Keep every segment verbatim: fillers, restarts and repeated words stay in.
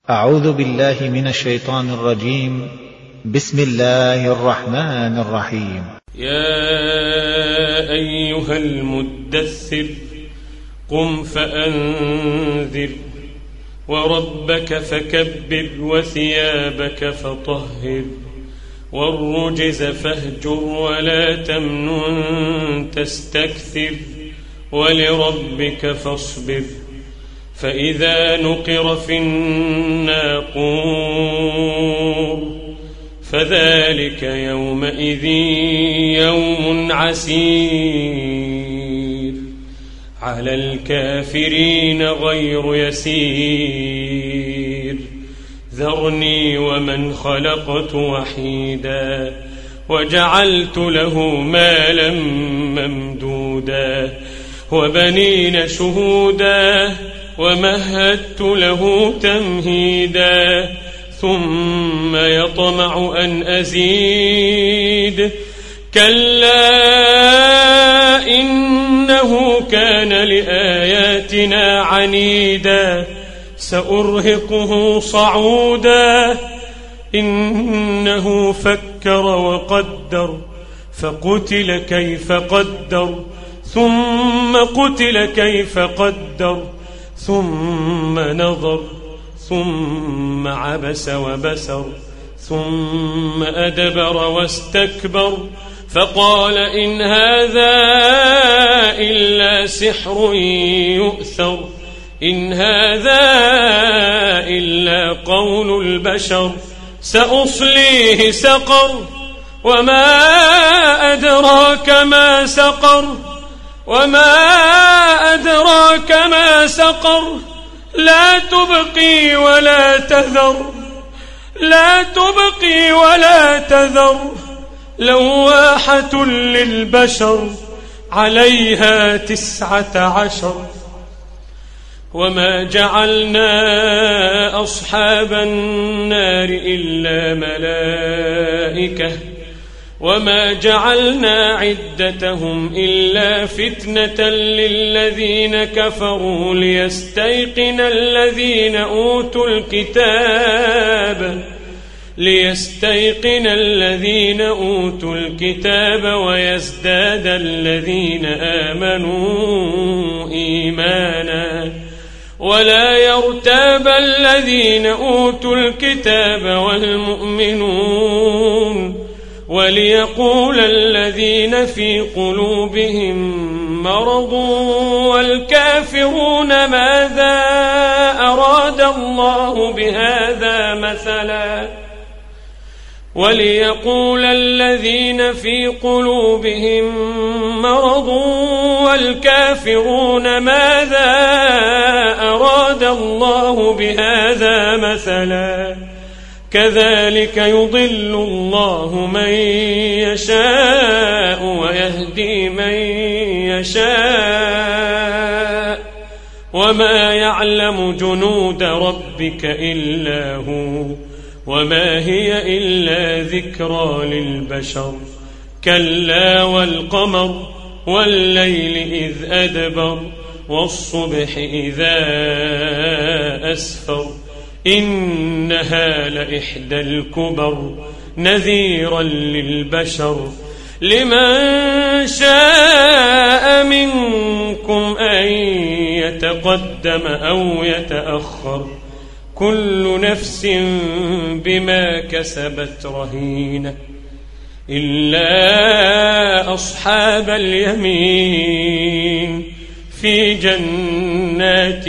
أعوذ بالله من الشيطان الرجيم. بسم الله الرحمن الرحيم. يا أيها المدثر قم فأنذر وربك فكبر وثيابك فطهر والرجز فاهجر ولا تمنن تستكثر ولربك فاصبر فإذا نقر في الناقور فذلك يومئذ يوم عسير على الكافرين غير يسير ذرني ومن خلقت وحيدا وجعلت له مالا ممدودا وبنين شهودا ومهدت له تمهيدا ثم يطمع أن أزيد كلا إنه كان لآياتنا عنيدا سأرهقه صعودا إنه فكر وقدر فقتل كيف قدر ثم قتل كيف قدر ثم نظر ثم عبس وبسر ثم أدبر واستكبر فقال إن هذا إلا سحر يؤثر إن هذا إلا قول البشر سأصليه سقر وما أدراك ما سقر وما أدراك ما سقر لا تبقي ولا تذر لا تبقي ولا تذر لواحة للبشر عليها تسعة عشر وما جعلنا أصحاب النار إلا ملائكة وما جعلنا عدتهم إلا فتنة للذين كفروا ليستيقن الذين أوتوا الكتاب ليستيقن الذين أوتوا الكتاب ويزداد الذين آمنوا إيمانا ولا يرتاب الذين أوتوا الكتاب والمؤمنون وليقول الذين في قلوبهم مرض والكافرون ماذا أراد الله بهذا مثلا وليقول الذين في قلوبهم مرض والكافرون ماذا أراد الله بهذا مثلا كذلك يضل الله من يشاء ويهدي من يشاء وما يعلم جنود ربك إلا هو وما هي إلا ذكرى للبشر كلا والقمر والليل إذ أدبر والصبح إذا أسفر إنها لإحدى الكبر نذيرا للبشر لمن شاء منكم أن يتقدم أو يتأخر كل نفس بما كسبت رهينة إلا أصحاب اليمين في جنات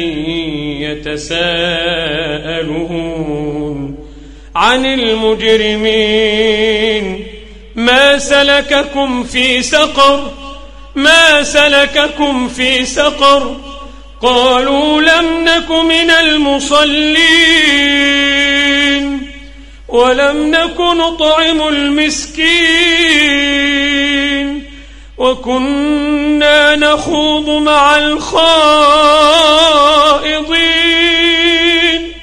يتساءلون عن المجرمين ما سلككم في سقر ما سلككم في سقر قالوا لم نك من المصلين ولم نك نطعم المسكين وكنا نخوض مع الخائضين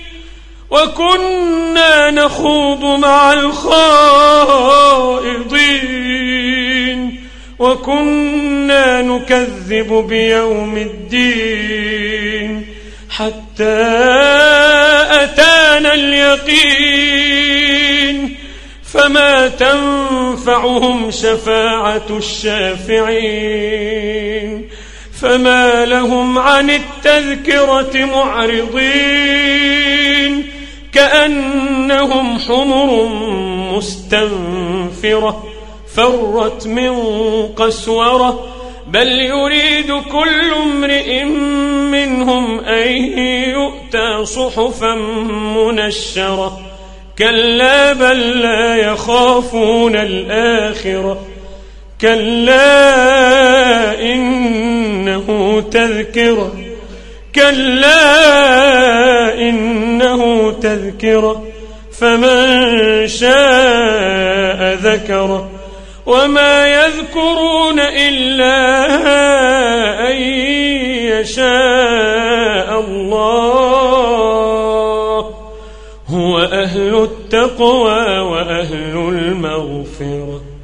وكنا نخوض مع الخائضين وكنا نكذب بيوم الدين حتى أتانا اليقين فما تنفعهم شفاعة الشافعين فما لهم عن التذكرة معرضين كأنهم حمر مستنفرة فرت من قسورة بل يريد كل امرئ منهم أن يؤتى صحفا منشرة كلا بل لا يخافون الآخرة كلا إنه تذكرة كلا إنه تذكرة فمن شاء ذكره وما يذكرون إلا أن يشاء الله هو أهل التقوى وأهل المغفرة.